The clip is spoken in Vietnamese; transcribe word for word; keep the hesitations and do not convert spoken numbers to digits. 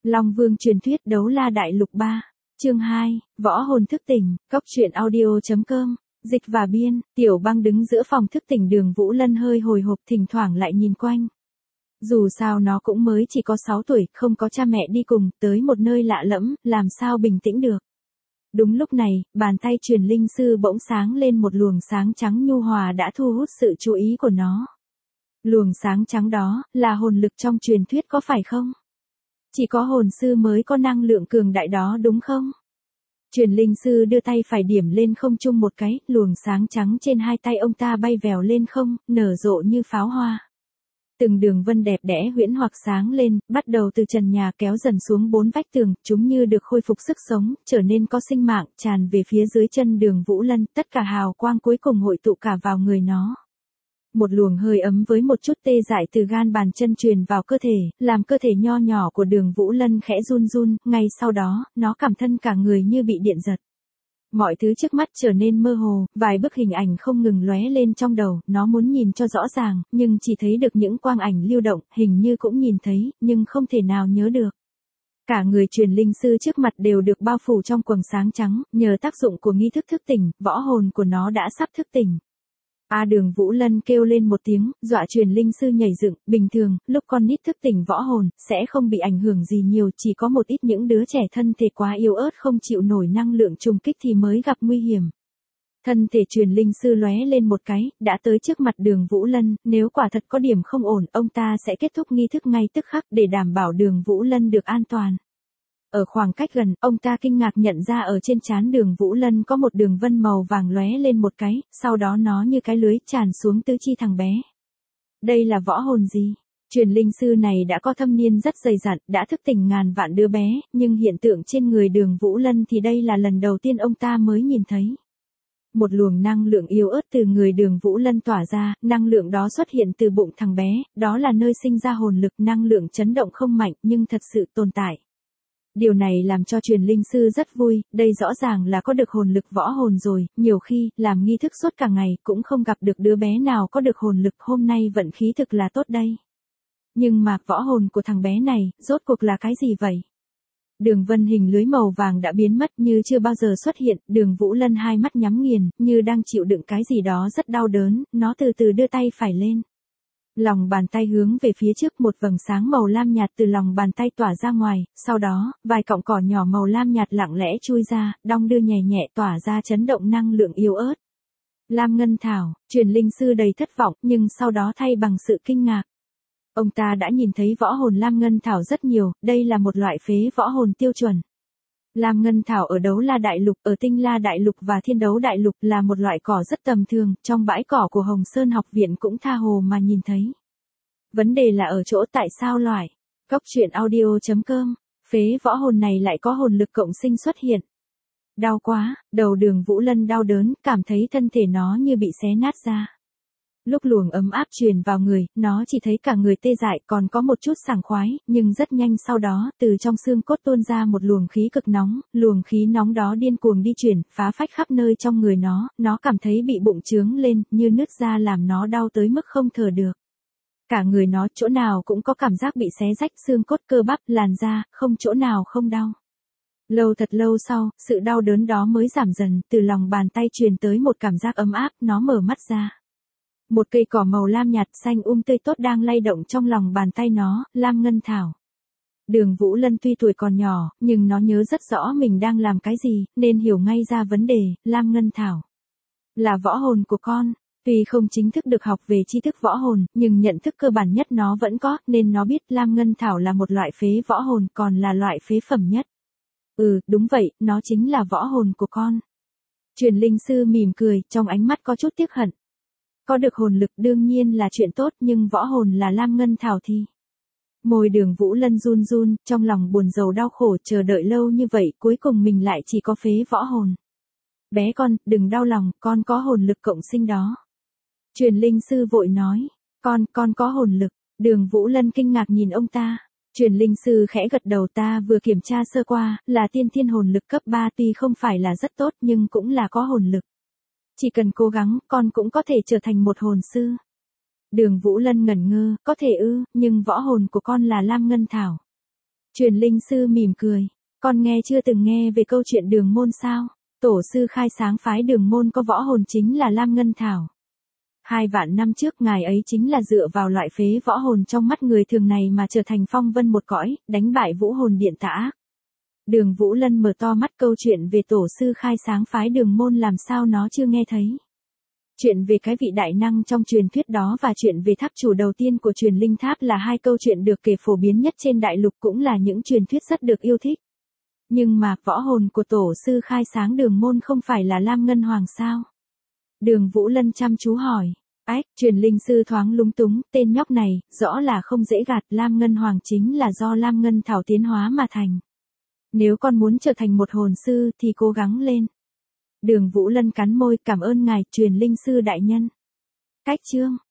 Long Vương truyền thuyết đấu la đại lục ba, chương hai, võ hồn thức tỉnh, cốc truyện audio.com, dịch và biên, Tiểu Băng đứng giữa phòng thức tỉnh Đường Vũ Lân hơi hồi hộp thỉnh thoảng lại nhìn quanh. Dù sao nó cũng mới chỉ có sáu tuổi, không có cha mẹ đi cùng, tới một nơi lạ lẫm, làm sao bình tĩnh được. Đúng lúc này, bàn tay truyền linh sư bỗng sáng lên một luồng sáng trắng nhu hòa đã thu hút sự chú ý của nó. Luồng sáng trắng đó, là hồn lực trong truyền thuyết có phải không? Chỉ có hồn sư mới có năng lượng cường đại đó đúng không? Truyền linh sư đưa tay phải điểm lên không trung một cái, luồng sáng trắng trên hai tay ông ta bay vèo lên không, nở rộ như pháo hoa. Từng đường vân đẹp đẽ huyễn hoặc sáng lên, bắt đầu từ trần nhà kéo dần xuống bốn vách tường, chúng như được khôi phục sức sống, trở nên có sinh mạng, tràn về phía dưới chân Đường Vũ Lân, tất cả hào quang cuối cùng hội tụ cả vào người nó. Một luồng hơi ấm với một chút tê dại từ gan bàn chân truyền vào cơ thể, làm cơ thể nho nhỏ của Đường Vũ Lân khẽ run run, ngay sau đó, nó cảm thân cả người như bị điện giật. Mọi thứ trước mắt trở nên mơ hồ, vài bức hình ảnh không ngừng lóe lên trong đầu, nó muốn nhìn cho rõ ràng, nhưng chỉ thấy được những quang ảnh lưu động, hình như cũng nhìn thấy, nhưng không thể nào nhớ được. Cả người truyền linh sư trước mặt đều được bao phủ trong quầng sáng trắng, nhờ tác dụng của nghi thức thức tỉnh, võ hồn của nó đã sắp thức tỉnh. A Đường Vũ Lân kêu lên một tiếng, dọa truyền linh sư nhảy dựng, bình thường, lúc con nít thức tỉnh võ hồn, sẽ không bị ảnh hưởng gì nhiều, chỉ có một ít những đứa trẻ thân thể quá yếu ớt không chịu nổi năng lượng trùng kích thì mới gặp nguy hiểm. Thân thể truyền linh sư lóe lên một cái, đã tới trước mặt Đường Vũ Lân, nếu quả thật có điểm không ổn, ông ta sẽ kết thúc nghi thức ngay tức khắc để đảm bảo Đường Vũ Lân được an toàn. Ở khoảng cách gần, ông ta kinh ngạc nhận ra ở trên trán Đường Vũ Lân có một đường vân màu vàng lóe lên một cái, sau đó nó như cái lưới tràn xuống tứ chi thằng bé. Đây là võ hồn gì? Truyền linh sư này đã có thâm niên rất dày dặn, đã thức tỉnh ngàn vạn đứa bé, nhưng hiện tượng trên người Đường Vũ Lân thì đây là lần đầu tiên ông ta mới nhìn thấy. Một luồng năng lượng yếu ớt từ người Đường Vũ Lân tỏa ra, năng lượng đó xuất hiện từ bụng thằng bé, đó là nơi sinh ra hồn lực, năng lượng chấn động không mạnh nhưng thật sự tồn tại. Điều này làm cho truyền linh sư rất vui, đây rõ ràng là có được hồn lực võ hồn rồi, nhiều khi, làm nghi thức suốt cả ngày, cũng không gặp được đứa bé nào có được hồn lực, hôm nay vận khí thực là tốt đây. Nhưng mà, võ hồn của thằng bé này, rốt cuộc là cái gì vậy? Đường vân hình lưới màu vàng đã biến mất như chưa bao giờ xuất hiện, Đường Vũ Lân hai mắt nhắm nghiền, như đang chịu đựng cái gì đó rất đau đớn, nó từ từ đưa tay phải lên. Lòng bàn tay hướng về phía trước, một vầng sáng màu lam nhạt từ lòng bàn tay tỏa ra ngoài, sau đó, vài cọng cỏ nhỏ màu lam nhạt lặng lẽ chui ra, đong đưa nhẹ nhẹ tỏa ra chấn động năng lượng yếu ớt. Lam Ngân Thảo, truyền linh sư đầy thất vọng, nhưng sau đó thay bằng sự kinh ngạc. Ông ta đã nhìn thấy võ hồn Lam Ngân Thảo rất nhiều, đây là một loại phế võ hồn tiêu chuẩn. Lam Ngân Thảo ở Đấu La Đại Lục, ở Tinh La Đại Lục và Thiên Đấu Đại Lục là một loại cỏ rất tầm thường, trong bãi cỏ của Hồng Sơn học viện cũng tha hồ mà nhìn thấy. Vấn đề là ở chỗ tại sao loại cốc truyện audio.com, phế võ hồn này lại có hồn lực cộng sinh xuất hiện. Đau quá, đầu Đường Vũ Lân đau đớn, cảm thấy thân thể nó như bị xé nát ra. Lúc luồng ấm áp truyền vào người, nó chỉ thấy cả người tê dại, còn có một chút sảng khoái, nhưng rất nhanh sau đó, từ trong xương cốt tuôn ra một luồng khí cực nóng, luồng khí nóng đó điên cuồng đi chuyển, phá phách khắp nơi trong người nó, nó cảm thấy bị bụng trướng lên, như nứt ra làm nó đau tới mức không thở được. Cả người nó chỗ nào cũng có cảm giác bị xé rách, xương cốt, cơ bắp, làn da, không chỗ nào không đau. Lâu thật lâu sau, sự đau đớn đó mới giảm dần, từ lòng bàn tay truyền tới một cảm giác ấm áp, nó mở mắt ra. Một cây cỏ màu lam nhạt xanh um tươi tốt đang lay động trong lòng bàn tay nó, Lam Ngân Thảo. Đường Vũ Lân tuy tuổi còn nhỏ, nhưng nó nhớ rất rõ mình đang làm cái gì, nên hiểu ngay ra vấn đề, Lam Ngân Thảo. Là võ hồn của con, tuy không chính thức được học về tri thức võ hồn, nhưng nhận thức cơ bản nhất nó vẫn có, nên nó biết Lam Ngân Thảo là một loại phế võ hồn, còn là loại phế phẩm nhất. Ừ, đúng vậy, nó chính là võ hồn của con. Truyền linh sư mỉm cười, trong ánh mắt có chút tiếc hận. Có được hồn lực đương nhiên là chuyện tốt, nhưng võ hồn là Lam Ngân Thảo thì... Môi Đường Vũ Lân run run, trong lòng buồn rầu đau khổ, chờ đợi lâu như vậy, cuối cùng mình lại chỉ có phế võ hồn. Bé con, đừng đau lòng, con có hồn lực cộng sinh đó. Truyền linh sư vội nói, con, con có hồn lực. Đường Vũ Lân kinh ngạc nhìn ông ta. Truyền linh sư khẽ gật đầu, ta vừa kiểm tra sơ qua, là tiên thiên hồn lực cấp ba, tuy không phải là rất tốt nhưng cũng là có hồn lực. Chỉ cần cố gắng, con cũng có thể trở thành một hồn sư. Đường Vũ Lân ngẩn ngơ, có thể ư, nhưng võ hồn của con là Lam Ngân Thảo. Truyền linh sư mỉm cười. Con nghe chưa từng nghe về câu chuyện đường môn sao? Tổ sư khai sáng phái đường môn có võ hồn chính là Lam Ngân Thảo. Hai vạn năm trước ngài ấy chính là dựa vào loại phế võ hồn trong mắt người thường này mà trở thành phong vân một cõi, đánh bại vũ hồn điện tả. Đường Vũ Lân mở to mắt, câu chuyện về tổ sư khai sáng phái đường môn làm sao nó chưa nghe thấy. Chuyện về cái vị đại năng trong truyền thuyết đó và chuyện về tháp chủ đầu tiên của truyền linh tháp là hai câu chuyện được kể phổ biến nhất trên đại lục, cũng là những truyền thuyết rất được yêu thích. Nhưng mà võ hồn của tổ sư khai sáng đường môn không phải là Lam Ngân Hoàng sao? Đường Vũ Lân chăm chú hỏi. Ách, truyền linh sư thoáng lúng túng, tên nhóc này, rõ là không dễ gạt, Lam Ngân Hoàng chính là do Lam Ngân Thảo tiến hóa mà thành. Nếu con muốn trở thành một hồn sư thì cố gắng lên. Đường Vũ Lân cắn môi, cảm ơn ngài, truyền linh sư đại nhân. Cách chương.